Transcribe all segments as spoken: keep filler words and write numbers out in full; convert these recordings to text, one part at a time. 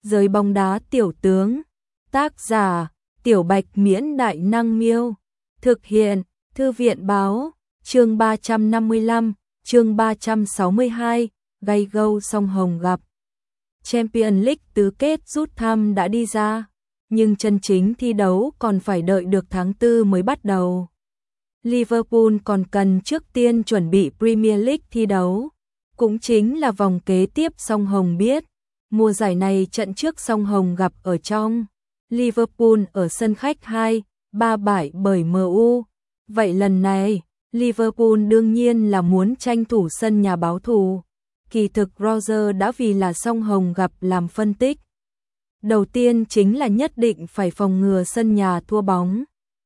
Giới bóng đá tiểu tướng. Tác giả: Tiểu Bạch Miễn Đại Năng Miêu. Thực hiện: Thư viện báo. Chương ba trăm năm mươi lăm, chương ba trăm sáu mươi hai, gay go song hồng gặp. Champions League tứ kết rút thăm đã đi ra, nhưng chân chính thi đấu còn phải đợi được tháng tư mới bắt đầu. Liverpool còn cần trước tiên chuẩn bị Premier League thi đấu, cũng chính là vòng kế tiếp song hồng biết. Mùa giải này trận trước song hồng gặp ở trong Liverpool ở sân khách hai ba bại bởi em u. Vậy lần này, Liverpool đương nhiên là muốn tranh thủ sân nhà báo thù. Kỳ thực Roger đã vì là song hồng gặp làm phân tích. Đầu tiên chính là nhất định phải phòng ngừa sân nhà thua bóng.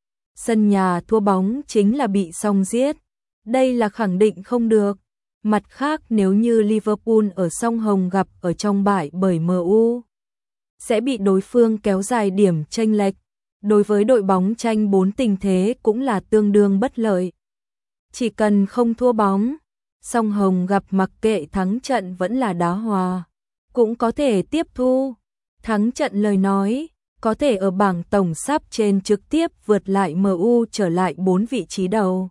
Sân nhà thua bóng chính là bị song giết. Đây là khẳng định không được. Mặt khác, nếu như Liverpool ở song hồng gặp ở trong bại bởi em u, sẽ bị đối phương kéo dài điểm chênh lệch. Đối với đội bóng tranh bốn tình thế cũng là tương đương bất lợi. Chỉ cần không thua bóng, song hồng gặp mặc kệ thắng trận vẫn là đá hòa, cũng có thể tiếp thu. Thắng trận lời nói, có thể ở bảng tổng sắp trên trực tiếp vượt lại em u trở lại bốn vị trí đầu.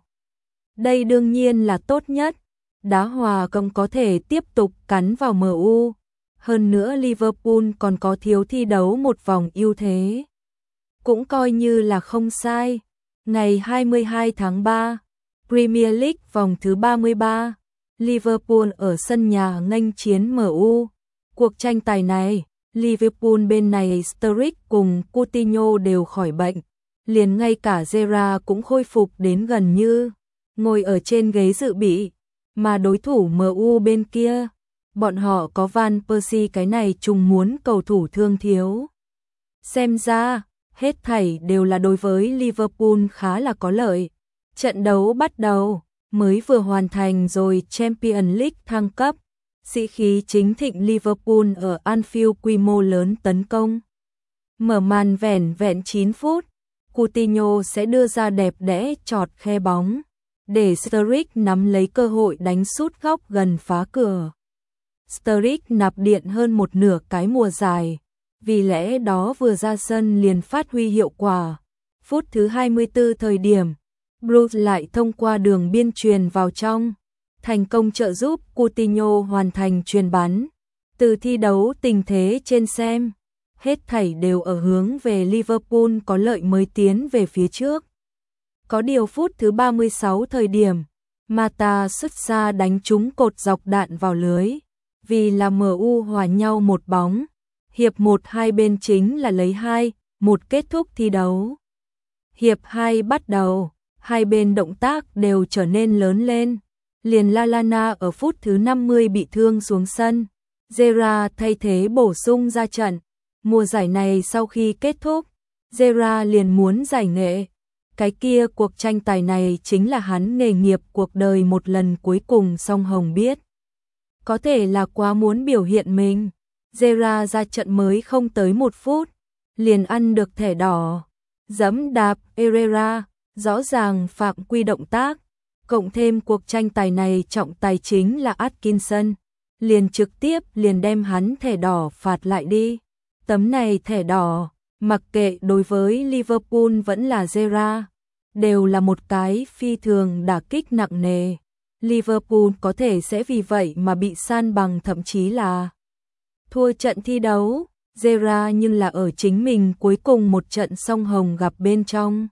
Đây đương nhiên là tốt nhất. Đá hòa cũng có thể tiếp tục cắn vào em u. Hơn nữa Liverpool còn có thiếu thi đấu một vòng ưu thế. Cũng coi như là không sai. Ngày hai mươi hai tháng ba, Premier League vòng thứ ba mươi ba, Liverpool ở sân nhà nghênh chiến em u. Cuộc tranh tài này, Liverpool bên này Sturridge cùng Coutinho đều khỏi bệnh, liền ngay cả Gerrard cũng khôi phục đến gần như ngồi ở trên ghế dự bị, mà đối thủ em u bên kia, bọn họ có Van Persie cái này trùng muốn cầu thủ thương thiếu. Xem ra, hết thảy đều là đối với Liverpool khá là có lợi. Trận đấu bắt đầu, mới vừa hoàn thành rồi Champions League thăng cấp. Sĩ khí chính thịnh Liverpool ở Anfield quy mô lớn tấn công. Mở màn vẻn vẹn chín phút, Coutinho sẽ đưa ra đẹp đẽ chọt khe bóng, để Sturridge nắm lấy cơ hội đánh sút góc gần phá cửa. Sturridge nạp điện hơn một nửa cái mùa giải, vì lẽ đó vừa ra sân liền phát huy hiệu quả. Phút thứ hai mươi tư thời điểm, Bruce lại thông qua đường biên truyền vào trong, thành công trợ giúp Coutinho hoàn thành chuyền bắn. Từ thi đấu tình thế trên xem, hết thảy đều ở hướng về Liverpool có lợi mới tiến về phía trước. Có điều phút thứ ba mươi sáu thời điểm, Mata xuất xa đánh trúng cột dọc đạn vào lưới, vì là em u hòa nhau một bóng. Hiệp một hai bên chính là lấy hai một kết thúc thi đấu. Hiệp hai bắt đầu, hai bên động tác đều trở nên lớn lên. Liền Lallana ở phút thứ năm mươi bị thương xuống sân, Gerrard thay thế bổ sung ra trận. Mùa giải này sau khi kết thúc, Gerrard liền muốn giải nghệ. Cái kia cuộc tranh tài này chính là hắn nghề nghiệp cuộc đời một lần cuối cùng song hồng biết. Có thể là quá muốn biểu hiện mình. Gerrard ra trận mới không tới một phút, liền ăn được thẻ đỏ. Giẫm đạp Herrera, rõ ràng phạm quy động tác. Cộng thêm cuộc tranh tài này trọng tài chính là Atkinson, liền trực tiếp liền đem hắn thẻ đỏ phạt lại đi. Tấm này thẻ đỏ, mặc kệ đối với Liverpool vẫn là Gerrard, đều là một cái phi thường đả kích nặng nề. Liverpool có thể sẽ vì vậy mà bị san bằng, thậm chí là thua trận thi đấu. Gerrard nhưng là ở chính mình cuối cùng một trận song hồng gặp bên trong,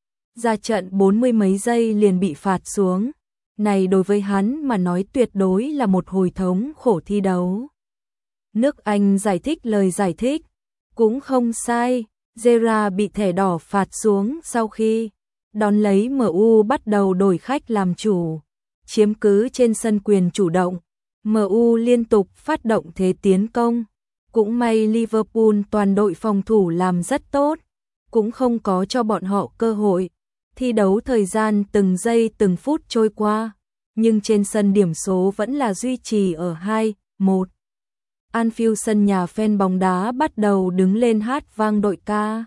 ra trận bốn mươi mấy giây liền bị phạt xuống. Này đối với hắn mà nói tuyệt đối là một hồi thống khổ thi đấu. Nước Anh giải thích lời giải thích, cũng không sai. Gerrard bị thẻ đỏ phạt xuống sau khi đón lấy em u bắt đầu đổi khách làm chủ, chiếm cứ trên sân quyền chủ động. em u liên tục phát động thế tiến công. Cũng may Liverpool toàn đội phòng thủ làm rất tốt, cũng không có cho bọn họ cơ hội. Thi đấu thời gian từng giây từng phút trôi qua, nhưng trên sân điểm số vẫn là duy trì ở hai một. Anfield sân nhà, fan bóng đá bắt đầu đứng lên hát vang đội ca.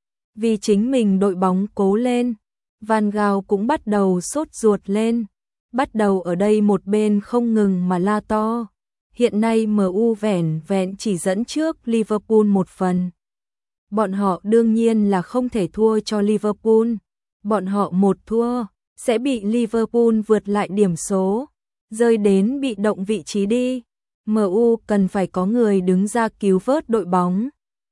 Vì chính mình đội bóng cố lên, Van Gaal cũng bắt đầu sốt ruột lên. Bắt đầu ở đây một bên không ngừng mà la to. Hiện nay em u vẻn vẹn chỉ dẫn trước Liverpool một phần. Bọn họ đương nhiên là không thể thua cho Liverpool. Bọn họ một thua, sẽ bị Liverpool vượt lại điểm số, rơi đến bị động vị trí đi. em u cần phải có người đứng ra cứu vớt đội bóng.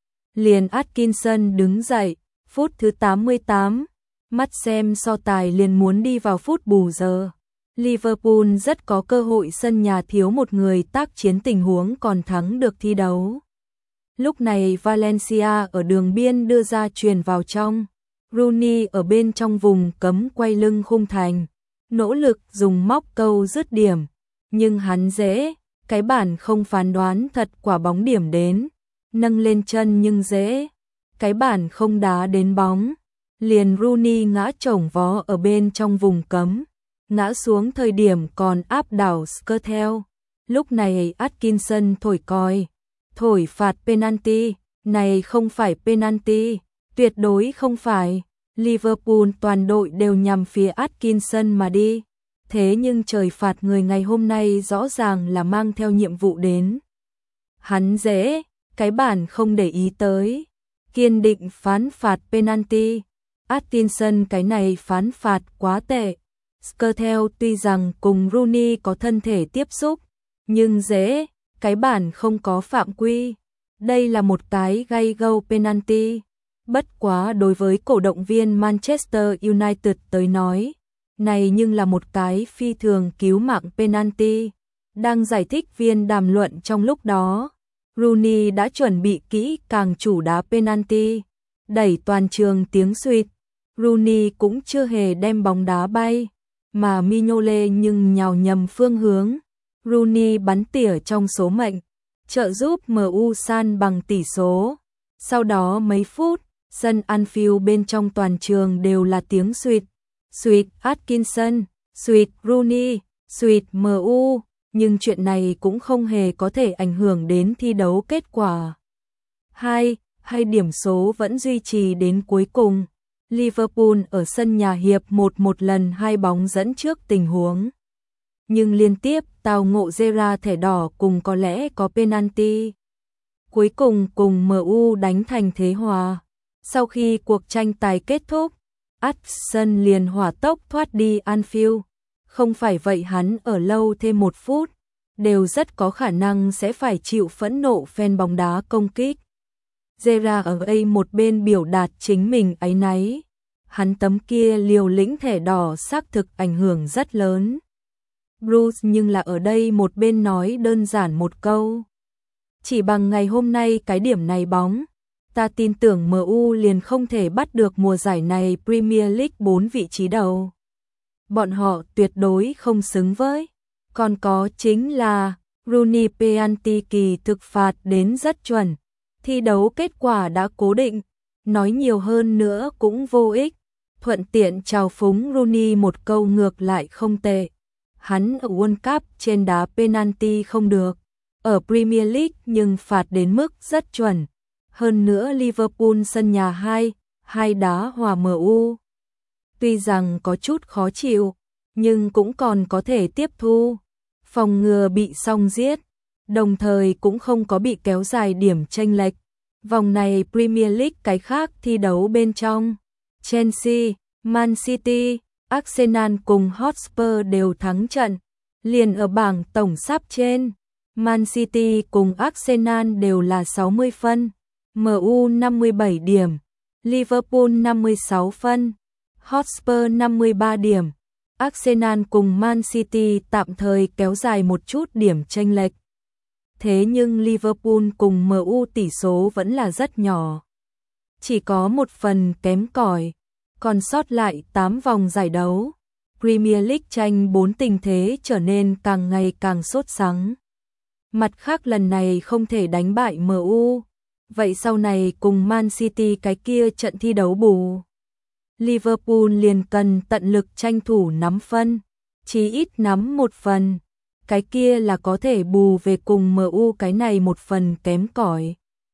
Liền Atkinson đứng dậy, phút thứ tám mươi tám, mắt xem so tài liền muốn đi vào phút bù giờ. Liverpool rất có cơ hội, sân nhà thiếu một người tác chiến tình huống còn thắng được thi đấu. Lúc này Valencia ở đường biên đưa ra chuyền vào trong. Rooney ở bên trong vùng cấm quay lưng khung thành, nỗ lực dùng móc câu dứt điểm, nhưng hắn dễ, cái bản không phán đoán thật quả bóng điểm đến, nâng lên chân nhưng dễ, cái bản không đá đến bóng, liền Rooney ngã chổng vó ở bên trong vùng cấm, ngã xuống thời điểm còn áp đảo Skrtel. Lúc này Atkinson thổi còi, thổi phạt penalty, này không phải penalty, tuyệt đối không phải. Liverpool toàn đội đều nhằm phía Atkinson mà đi. Thế nhưng trời phạt người ngày hôm nay rõ ràng là mang theo nhiệm vụ đến. Hắn dễ, cái bản không để ý tới, kiên định phán phạt penalty. Atkinson cái này phán phạt quá tệ. Skrtel tuy rằng cùng Rooney có thân thể tiếp xúc, nhưng dễ, cái bản không có phạm quy. Đây là một cái gay go penalty. Bất quá đối với cổ động viên Manchester United tới nói, này nhưng là một cái phi thường cứu mạng penalty. Đang giải thích viên đàm luận trong lúc đó, Rooney đã chuẩn bị kỹ càng chủ đá penalty, đẩy toàn trường tiếng suýt. Rooney cũng chưa hề đem bóng đá bay, mà Mignolet nhưng nhào nhầm phương hướng. Rooney bắn tỉa trong số mệnh, trợ giúp em u san bằng tỷ số. Sau đó mấy phút, sân Anfield bên trong toàn trường đều là tiếng suýt. Suýt Atkinson, suýt Rooney, suýt em u, nhưng chuyện này cũng không hề có thể ảnh hưởng đến thi đấu kết quả. Hai, hay điểm số vẫn duy trì đến cuối cùng. Liverpool ở sân nhà hiệp một một lần hai bóng dẫn trước tình huống, nhưng liên tiếp tao ngộ Gerrard thẻ đỏ cùng có lẽ có penalty. Cuối cùng cùng em u đánh thành thế hòa. Sau khi cuộc tranh tài kết thúc, Atkinson liền hỏa tốc thoát đi Anfield. Không phải vậy hắn ở lâu thêm một phút, đều rất có khả năng sẽ phải chịu phẫn nộ fan bóng đá công kích. Gerrard ở đây một bên biểu đạt chính mình áy náy. Hắn tấm kia liều lĩnh thẻ đỏ xác thực ảnh hưởng rất lớn. Bruce nhưng là ở đây một bên nói đơn giản một câu. Chỉ bằng ngày hôm nay cái điểm này bóng, ta tin tưởng em u liền không thể bắt được mùa giải này Premier League bốn vị trí đầu. Bọn họ tuyệt đối không xứng với. Còn có chính là Rooney penalty kỳ thực phạt đến rất chuẩn. Thi đấu kết quả đã cố định, nói nhiều hơn nữa cũng vô ích. Thuận tiện chào phúng Rooney một câu ngược lại không tệ. Hắn ở World Cup trên đá penalty không được, ở Premier League nhưng phạt đến mức rất chuẩn. Hơn nữa Liverpool sân nhà hai, hai đá hòa em u. Tuy rằng có chút khó chịu, nhưng cũng còn có thể tiếp thu. Phòng ngừa bị song giết, đồng thời cũng không có bị kéo dài điểm chênh lệch. Vòng này Premier League cái khác thi đấu bên trong, Chelsea, Man City, Arsenal cùng Hotspur đều thắng trận, liền ở bảng tổng sắp trên. Man City cùng Arsenal đều là sáu mươi phân, em u năm mươi bảy điểm, Liverpool năm mươi sáu phân, Hotspur năm mươi ba điểm. Arsenal cùng Man City tạm thời kéo dài một chút điểm chênh lệch. Thế nhưng Liverpool cùng em u tỷ số vẫn là rất nhỏ, chỉ có một phần kém cỏi. Còn sót lại tám vòng giải đấu, Premier League tranh bốn tình thế trở nên càng ngày càng sốt sắng. Mặt khác lần này không thể đánh bại em u, vậy sau này cùng Man City cái kia trận thi đấu bù, Liverpool liền cần tận lực tranh thủ nắm phân, chí ít nắm một phần, cái kia là có thể bù về cùng em u cái này một phần kém cỏi.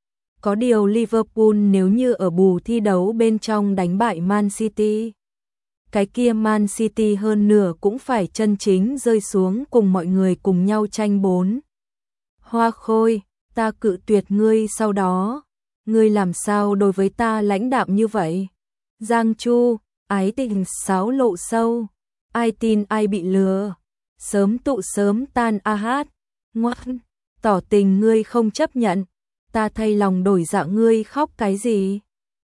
Có điều Liverpool nếu như ở bù thi đấu bên trong đánh bại Man City, cái kia Man City hơn nửa cũng phải chân chính rơi xuống cùng mọi người cùng nhau tranh bốn Hoa Khôi, ta cự tuyệt ngươi sau đó, ngươi làm sao đối với ta lãnh đạm như vậy? Giang Chu, ái tình sáo lộ sâu, ai tin ai bị lừa, sớm tụ sớm tan a hát, ngoan, tỏ tình ngươi không chấp nhận, ta thay lòng đổi dạ ngươi khóc cái gì?